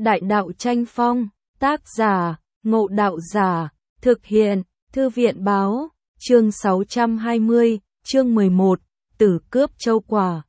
Đại đạo tranh phong, tác giả, Ngộ Đạo Giả, thực hiện, Thư viện báo, chương 620, chương 11, Tử cướp châu quả.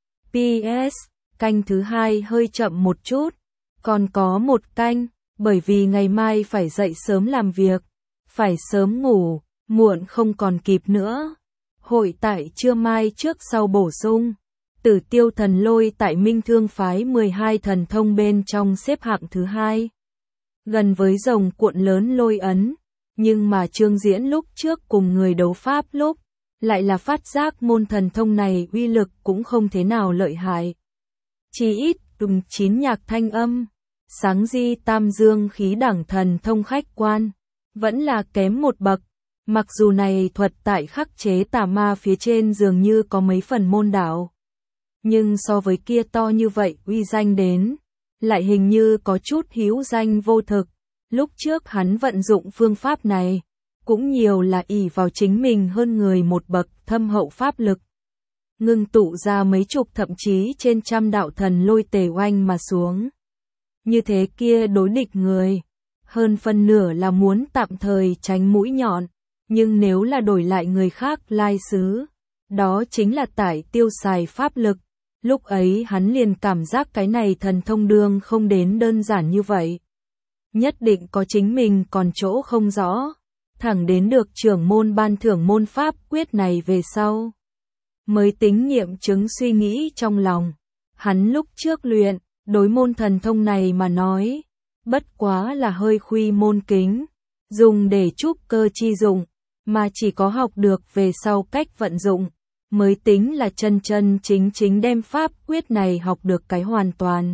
PS, canh thứ 2 hơi chậm một chút, còn có một canh, bởi vì ngày mai phải dậy sớm làm việc, phải sớm ngủ, muộn không còn kịp nữa. Hội tại trưa mai trước sau bổ sung. Tử Tiêu Thần Lôi tại Minh Thương phái 12 thần thông bên trong xếp hạng thứ 2. Gần với rồng cuộn lớn lôi ấn, nhưng mà Trương Diễn lúc trước cùng người đấu pháp lúc, lại là phát giác môn thần thông này uy lực cũng không thế nào lợi hại. Chỉ ít, dùng 9 nhạc thanh âm, sáng di tam dương khí đẳng thần thông khách quan, vẫn là kém một bậc. Mặc dù này thuật tại khắc chế tà ma phía trên dường như có mấy phần môn đạo, nhưng so với kia to như vậy uy danh đến, lại hình như có chút hữu danh vô thực. Lúc trước hắn vận dụng phương pháp này, cũng nhiều là ỷ vào chính mình hơn người một bậc thâm hậu pháp lực. Ngưng tụ ra mấy chục thậm chí trên trăm đạo thần lôi tề oanh mà xuống. Như thế kia đối địch người, hơn phân nửa là muốn tạm thời tránh mũi nhọn. Nhưng nếu là đổi lại người khác lai xứ, đó chính là tải tiêu xài pháp lực. Lúc ấy hắn liền cảm giác cái này thần thông đương không đến đơn giản như vậy. Nhất định có chính mình còn chỗ không rõ. Thẳng đến được trưởng môn ban thưởng môn pháp quyết này về sau, mới tính nghiệm chứng suy nghĩ trong lòng. Hắn lúc trước luyện, đối môn thần thông này mà nói, bất quá là hơi khuy môn kính, dùng để trúc cơ chi dụng. Mà chỉ có học được về sau cách vận dụng, mới tính là chân chân chính chính đem pháp quyết này học được cái hoàn toàn.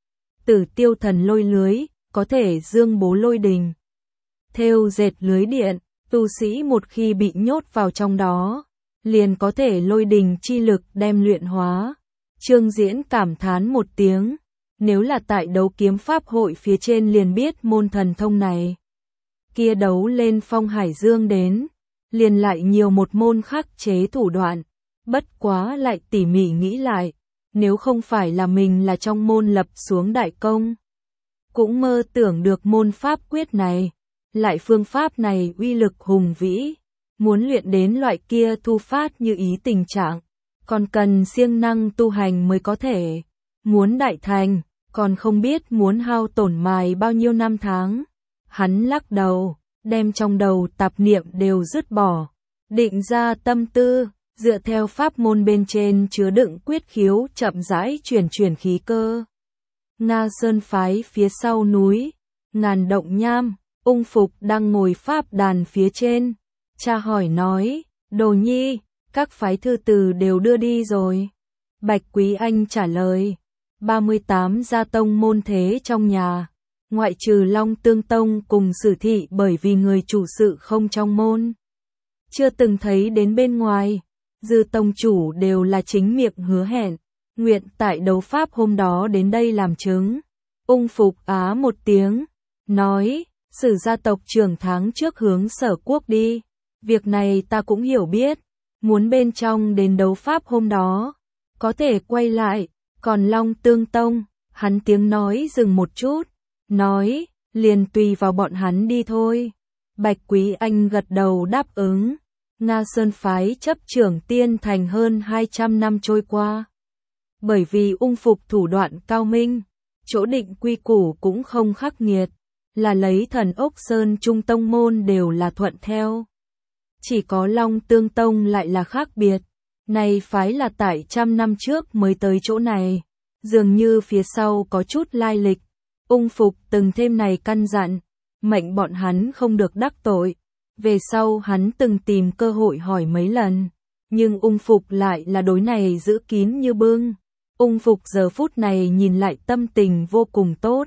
Tử Tiêu Thần Lôi lưới, có thể dương bố lôi đình. Thêu dệt lưới điện, tu sĩ một khi bị nhốt vào trong đó, liền có thể lôi đình chi lực đem luyện hóa. Trương Diễn cảm thán một tiếng, nếu là tại đấu kiếm pháp hội phía trên liền biết môn thần thông này. Kia đấu lên phong hải dương đến, liền lại nhiều một môn khắc chế thủ đoạn, bất quá lại tỉ mỉ nghĩ lại, nếu không phải là mình là trong môn lập xuống đại công, cũng mơ tưởng được môn pháp quyết này, lại phương pháp này uy lực hùng vĩ, muốn luyện đến loại kia thu phát như ý tình trạng, còn cần siêng năng tu hành mới có thể, muốn đại thành, còn không biết muốn hao tổn mài bao nhiêu năm tháng. Hắn lắc đầu, đem trong đầu tạp niệm đều dứt bỏ, định ra tâm tư, dựa theo pháp môn bên trên chứa đựng quyết khiếu chậm rãi chuyển khí cơ. Nga Sơn phái phía sau núi, Ngàn Động Nham, Ung Phục đang ngồi pháp đàn phía trên, cha hỏi nói, Đồ Nhi, các phái thư từ đều đưa đi rồi. Bạch Quý Anh trả lời, 38 gia tông môn thế trong nhà. Ngoại trừ Long Tương Tông cùng Sử Thị bởi vì người chủ sự không trong môn, chưa từng thấy đến bên ngoài, dư tông chủ đều là chính miệng hứa hẹn, nguyện tại đấu pháp hôm đó đến đây làm chứng. Ung Phục á một tiếng, nói, Sử gia tộc trưởng tháng trước hướng Sở Quốc đi, việc này ta cũng hiểu biết, muốn bên trong đến đấu pháp hôm đó, có thể quay lại, còn Long Tương Tông, hắn tiếng nói dừng một chút. Nói, liền tùy vào bọn hắn đi thôi. Bạch Quý Anh gật đầu đáp ứng. Nga Sơn phái chấp trưởng tiên thành hơn 200 năm trôi qua. Bởi vì Ung Phục thủ đoạn cao minh, chỗ định quy củ cũng không khắc nghiệt, là lấy Thần Ốc Sơn Trung Tông môn đều là thuận theo. Chỉ có Long Tương Tông lại là khác biệt. Này phái là tại trăm năm trước mới tới chỗ này, dường như phía sau có chút lai lịch. Ung Phục từng thêm này căn dặn, mệnh bọn hắn không được đắc tội. Về sau hắn từng tìm cơ hội hỏi mấy lần, nhưng Ung Phục lại là đối này giữ kín như bưng. Ung Phục giờ phút này nhìn lại tâm tình vô cùng tốt.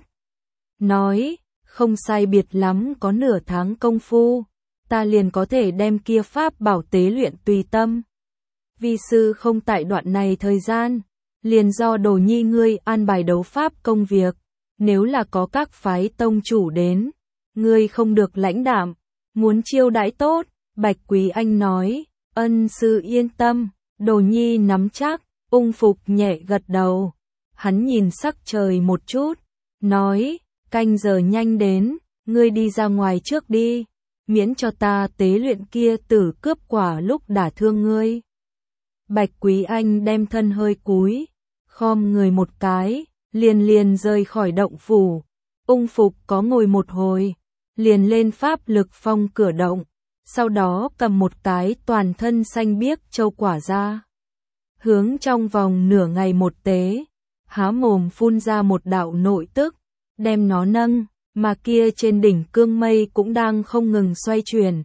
Nói, không sai biệt lắm có nửa tháng công phu, ta liền có thể đem kia pháp bảo tế luyện tùy tâm. Vi sư không tại đoạn này thời gian, liền do Đồ Nhi ngươi an bài đấu pháp công việc. Nếu là có các phái tông chủ đến, ngươi không được lãnh đạm, muốn chiêu đãi tốt, Bạch Quý Anh nói, ân sư yên tâm, Đồ Nhi nắm chắc. Ung Phục nhẹ gật đầu, hắn nhìn sắc trời một chút, nói, canh giờ nhanh đến, ngươi đi ra ngoài trước đi, miễn cho ta tế luyện kia tử cướp quả lúc đả thương ngươi. Bạch Quý Anh đem thân hơi cúi, khom người một cái, liền rời khỏi động phủ. Ung Phục có ngồi một hồi, liền lên pháp lực phong cửa động, sau đó cầm một cái toàn thân xanh biếc châu quả ra. Hướng trong vòng nửa ngày một tế, há mồm phun ra một đạo nội tức, đem nó nâng, mà kia trên đỉnh cương mây cũng đang không ngừng xoay chuyển.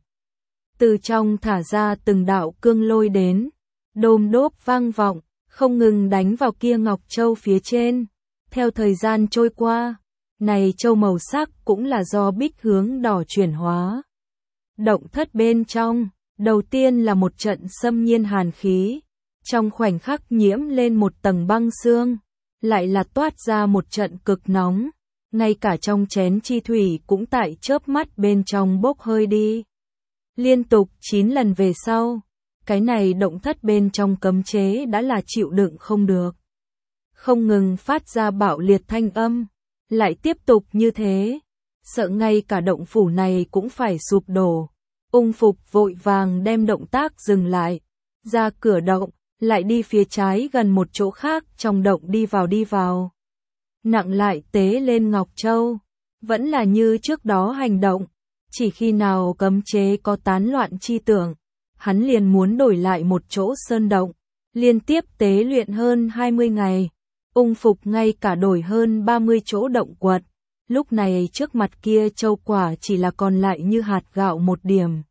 Từ trong thả ra từng đạo cương lôi đến, đôm đốp vang vọng, không ngừng đánh vào kia ngọc châu phía trên. Theo thời gian trôi qua, này châu màu sắc cũng là do bích hướng đỏ chuyển hóa. Động thất bên trong, đầu tiên là một trận xâm nhiên hàn khí, trong khoảnh khắc nhiễm lên một tầng băng xương, lại là toát ra một trận cực nóng, ngay cả trong chén chi thủy cũng tại chớp mắt bên trong bốc hơi đi. Liên tục 9 lần về sau, cái này động thất bên trong cấm chế đã là chịu đựng không được. Không ngừng phát ra bạo liệt thanh âm, lại tiếp tục như thế, sợ ngay cả động phủ này cũng phải sụp đổ. Ung Phục vội vàng đem động tác dừng lại, ra cửa động, lại đi phía trái gần một chỗ khác trong động đi vào. Nặng lại tế lên Ngọc Châu, vẫn là như trước đó hành động, chỉ khi nào cấm chế có tán loạn chi tưởng, hắn liền muốn đổi lại một chỗ sơn động, liên tiếp tế luyện hơn 20 ngày. Ung Phục ngay cả đổi hơn 30 chỗ động quật, lúc này trước mặt kia châu quả chỉ là còn lại như hạt gạo một điểm.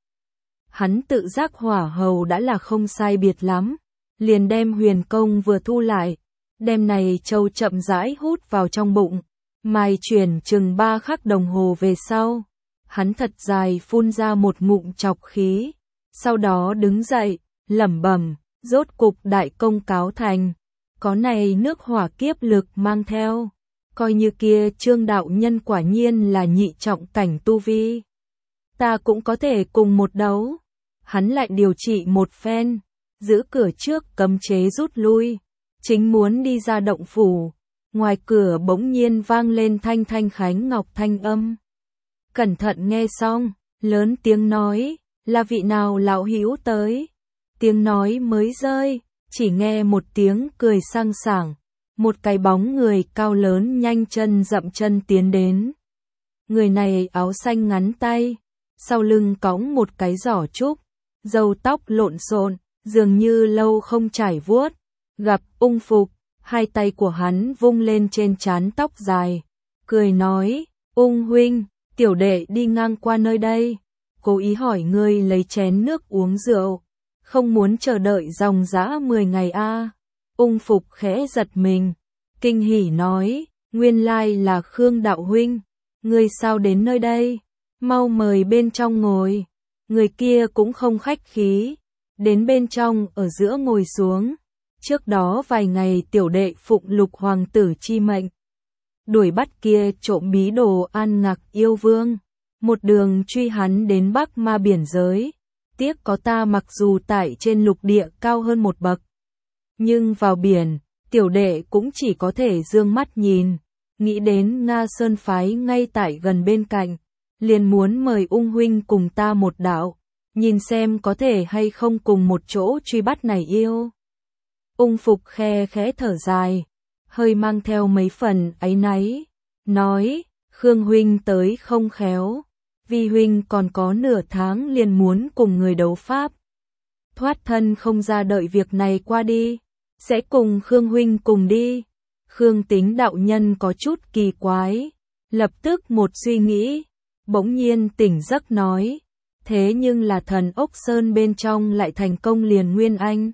Hắn tự giác hỏa hầu đã là không sai biệt lắm, liền đem huyền công vừa thu lại, đem này châu chậm rãi hút vào trong bụng, mài chuyển chừng 3 khắc đồng hồ về sau. Hắn thật dài phun ra một ngụm chọc khí, sau đó đứng dậy, lẩm bẩm, rốt cục đại công cáo thành. Có này nước hỏa kiếp lực mang theo, coi như kia Trương đạo nhân quả nhiên là nhị trọng cảnh tu vi. Ta cũng có thể cùng một đấu. Hắn lại điều trị một phen, giữ cửa trước cấm chế rút lui, chính muốn đi ra động phủ. Ngoài cửa bỗng nhiên vang lên thanh thanh khánh ngọc thanh âm. Cẩn thận nghe xong, lớn tiếng nói, là vị nào lão hữu tới. Tiếng nói mới rơi, chỉ nghe một tiếng cười sang sảng, một cái bóng người cao lớn nhanh chân dậm chân tiến đến. Người này áo xanh ngắn tay, sau lưng cõng một cái giỏ trúc, râu tóc lộn xộn, dường như lâu không trải vuốt. Gặp Ung Phục, hai tay của hắn vung lên trên trán tóc dài, cười nói, Ung huynh, tiểu đệ đi ngang qua nơi đây, cố ý hỏi ngươi lấy chén nước uống rượu, không muốn chờ đợi dòng dã 10 ngày a. Ung Phục khẽ giật mình, kinh hỉ nói, nguyên lai là Khương đạo huynh, ngươi sao đến nơi đây, mau mời bên trong ngồi. Người kia cũng không khách khí, đến bên trong ở giữa ngồi xuống. Trước đó vài ngày tiểu đệ phụng Lục hoàng tử chi mệnh, đuổi bắt kia trộm bí đồ An Ngạc yêu vương, một đường truy hắn đến Bắc Ma biển giới. Tiếc có ta mặc dù tại trên lục địa cao hơn một bậc, nhưng vào biển, tiểu đệ cũng chỉ có thể dương mắt nhìn, nghĩ đến Nga Sơn phái ngay tại gần bên cạnh, liền muốn mời Ung huynh cùng ta một đạo, nhìn xem có thể hay không cùng một chỗ truy bắt này yêu. Ung Phục khe khẽ thở dài, hơi mang theo mấy phần áy náy, nói, Khương huynh tới không khéo, vì huynh còn có nửa tháng liền muốn cùng người đấu pháp. Thoát thân không ra đợi việc này qua đi, sẽ cùng Khương huynh cùng đi. Khương Tính đạo nhân có chút kỳ quái, lập tức một suy nghĩ, bỗng nhiên tỉnh giấc nói, thế nhưng là thần ốc sơn bên trong lại thành công liền nguyên anh.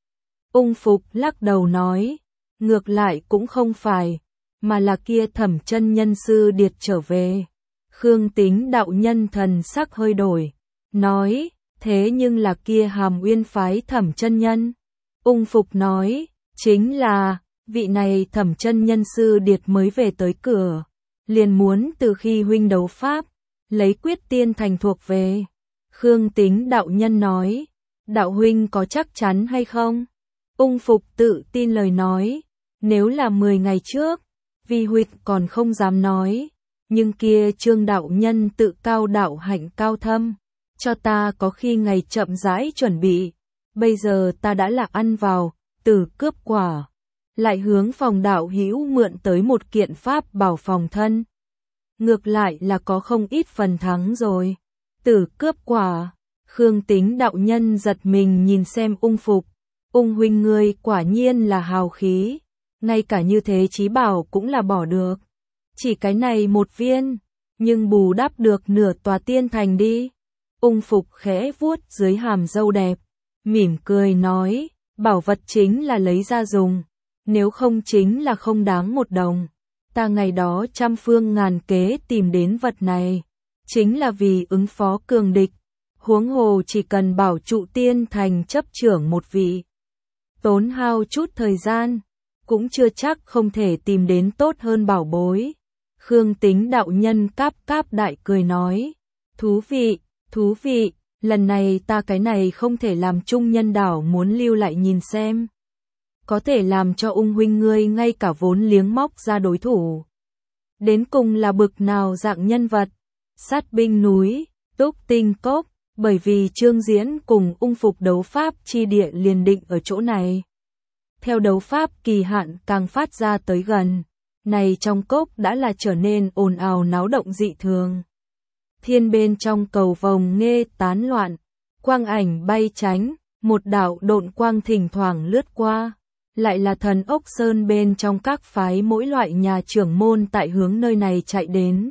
Ung Phục lắc đầu nói, ngược lại cũng không phải, mà là kia Thẩm chân nhân sư điệt trở về. Khương Tính đạo nhân thần sắc hơi đổi, nói, thế nhưng là kia Hàm Uyên phái Thẩm chân nhân. Ung Phục nói, chính là, vị này Thẩm chân nhân sư điệt mới về tới cửa, liền muốn từ khi huynh đấu pháp, lấy quyết tiên thành thuộc về. Khương Tính đạo nhân nói, đạo huynh có chắc chắn hay không? Ung Phục tự tin lời nói, nếu là 10 ngày trước, Vi huynh còn không dám nói, nhưng kia Trương đạo nhân tự cao đạo hạnh cao thâm, cho ta có khi ngày chậm rãi chuẩn bị, bây giờ ta đã là ăn vào, Tử cướp quả, lại hướng phòng đạo hữu mượn tới một kiện pháp bảo phòng thân. Ngược lại là có không ít phần thắng rồi. Tử cướp quả, Khương Tính đạo nhân giật mình nhìn xem Ung Phục, Ung huynh ngươi quả nhiên là hào khí, ngay cả như thế chí bảo cũng là bỏ được. Chỉ cái này một viên, nhưng bù đắp được nửa tòa tiên thành đi. Ung Phục khẽ vuốt dưới hàm râu đẹp, mỉm cười nói, bảo vật chính là lấy ra dùng, nếu không chính là không đáng một đồng. Ta ngày đó trăm phương ngàn kế tìm đến vật này, chính là vì ứng phó cường địch, huống hồ chỉ cần bảo trụ tiên thành chấp trưởng một vị. Tốn hao chút thời gian, cũng chưa chắc không thể tìm đến tốt hơn bảo bối. Khương Tính đạo nhân cáp cáp đại cười nói, thú vị, lần này ta cái này không thể làm chung nhân đảo muốn lưu lại nhìn xem. Có thể làm cho Ung huynh ngươi ngay cả vốn liếng móc ra đối thủ. Đến cùng là bực nào dạng nhân vật, sát binh núi, túc tinh cốc, bởi vì Trương Diễn cùng Ung Phục đấu pháp chi địa liền định ở chỗ này. Theo đấu pháp kỳ hạn càng phát ra tới gần, này trong cốc đã là trở nên ồn ào náo động dị thường. Thiên bên trong cầu vồng nghe tán loạn, quang ảnh bay tránh, một đạo độn quang thỉnh thoảng lướt qua, lại là thần ốc sơn bên trong các phái mỗi loại nhà trưởng môn tại hướng nơi này chạy đến.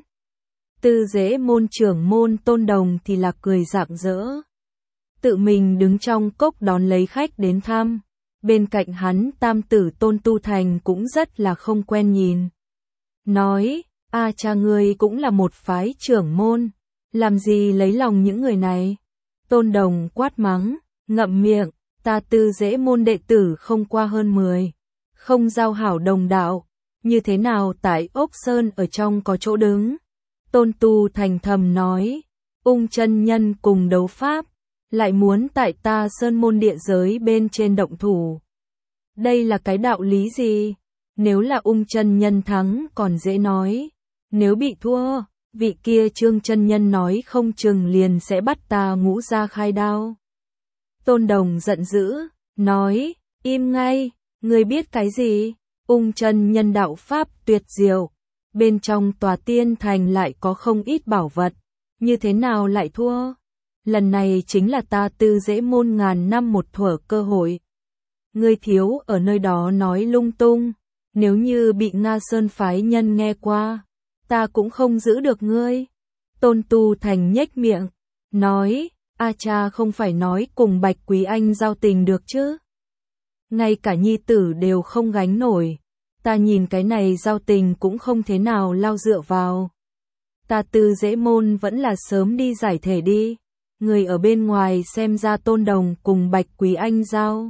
Tư Dễ môn trưởng môn Tôn Đồng thì là cười rạng rỡ, tự mình đứng trong cốc đón lấy khách đến thăm, bên cạnh hắn tam tử Tôn Tu Thành cũng rất là không quen nhìn. Nói, a cha ngươi cũng là một phái trưởng môn, làm gì lấy lòng những người này? Tôn Đồng quát mắng, ngậm miệng, ta Tư Dễ môn đệ tử không qua hơn 10, không giao hảo đồng đạo, như thế nào tại ốc sơn ở trong có chỗ đứng? Tôn Tu Thành thầm nói, Ung chân nhân cùng đấu pháp, lại muốn tại ta sơn môn địa giới bên trên động thủ. Đây là cái đạo lý gì? Nếu là Ung chân nhân thắng còn dễ nói, nếu bị thua, vị kia Trương chân nhân nói không chừng liền sẽ bắt ta ngũ ra khai đao. Tôn Đồng giận dữ, nói, im ngay, ngươi biết cái gì? Ung chân nhân đạo pháp tuyệt diệu, bên trong tòa tiên thành lại có không ít bảo vật, như thế nào lại thua? Lần này chính là ta Tư Dễ môn ngàn năm một thuở cơ hội. Ngươi thiếu ở nơi đó nói lung tung, nếu như bị Nga Sơn phái nhân nghe qua, ta cũng không giữ được ngươi. Tôn Tu Thành nhếch miệng, nói, a cha không phải nói cùng Bạch Quý Anh giao tình được chứ? Ngay cả nhi tử đều không gánh nổi, ta nhìn cái này giao tình cũng không thế nào lao dựa vào. Ta Tư Dễ môn vẫn là sớm đi giải thể đi, người ở bên ngoài xem ra Tôn Đồng cùng Bạch Quý Anh giao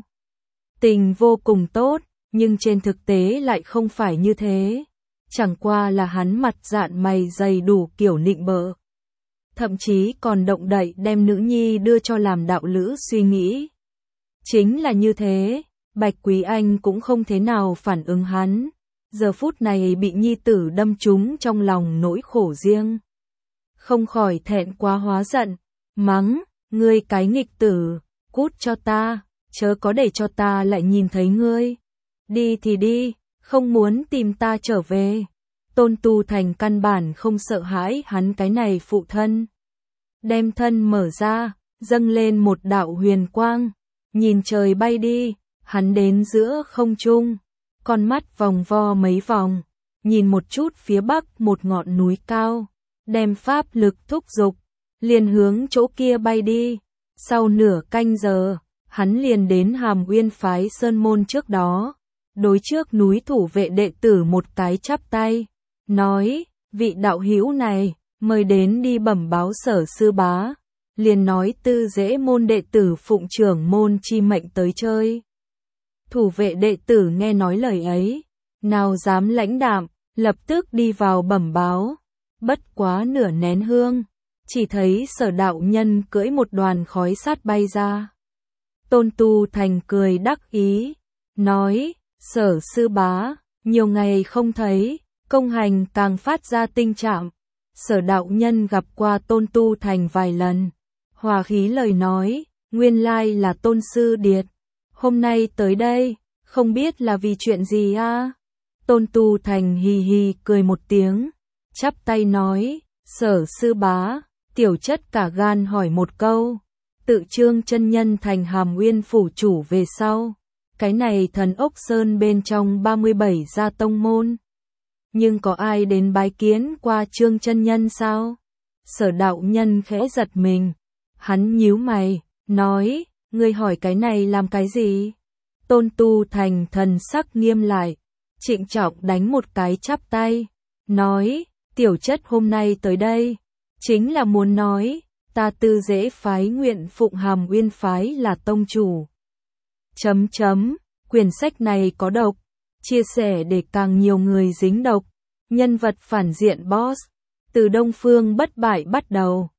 tình vô cùng tốt, nhưng trên thực tế lại không phải như thế. Chẳng qua là hắn mặt dạn mày dày đủ kiểu nịnh bợ. Thậm chí còn động đậy đem nữ nhi đưa cho làm đạo lữ suy nghĩ. Chính là như thế, Bạch Quý Anh cũng không thế nào phản ứng hắn. Giờ phút này bị nhi tử đâm trúng trong lòng nỗi khổ riêng. Không khỏi thẹn quá hóa giận, mắng, ngươi cái nghịch tử, cút cho ta, chớ có để cho ta lại nhìn thấy ngươi. Đi thì đi, không muốn tìm ta trở về. Tôn Tu Thành căn bản không sợ hãi hắn cái này phụ thân. Đem thân mở ra, dâng lên một đạo huyền quang, nhìn trời bay đi, hắn đến giữa không trung, con mắt vòng vo mấy vòng, nhìn một chút phía bắc một ngọn núi cao, đem pháp lực thúc giục, liền hướng chỗ kia bay đi. Sau nửa canh giờ, hắn liền đến Hàm Uyên phái sơn môn trước đó, đối trước núi thủ vệ đệ tử một cái chắp tay, nói, vị đạo hữu này, mời đến đi bẩm báo Sở sư bá, liền nói Tư Dễ môn đệ tử phụng trưởng môn chi mệnh tới chơi. Thủ vệ đệ tử nghe nói lời ấy, nào dám lãnh đạm, lập tức đi vào bẩm báo, bất quá nửa nén hương, chỉ thấy Sở đạo nhân cưỡi một đoàn khói sát bay ra. Tôn Tu Thành cười đắc ý, nói, Sở sư bá, nhiều ngày không thấy, công hành càng phát ra tinh trạng. Sở đạo nhân gặp qua Tôn Tu Thành vài lần, hòa khí lời nói, nguyên lai là Tôn Sư Điệt, hôm nay tới đây, không biết là vì chuyện gì a? Tôn Tu Thành hì hì cười một tiếng, chắp tay nói, Sở sư bá, tiểu chất cả gan hỏi một câu, tự Trương chân nhân thành Hàm Uyên phủ chủ về sau, cái này Thần Ốc Sơn bên trong 37 gia tông môn, nhưng có ai đến bái kiến qua Trương chân nhân sao? Sở đạo nhân khẽ giật mình, hắn nhíu mày, nói, ngươi hỏi cái này làm cái gì? Tôn Tu Thành thần sắc nghiêm lại, trịnh trọng đánh một cái chắp tay, nói, tiểu chất hôm nay tới đây, chính là muốn nói, ta Tư Dễ phái nguyện phụng Hàm Uyên phái là tông chủ. Quyển sách này có độc, chia sẻ để càng nhiều người dính độc, nhân vật phản diện boss, từ Đông Phương bất bại bắt đầu.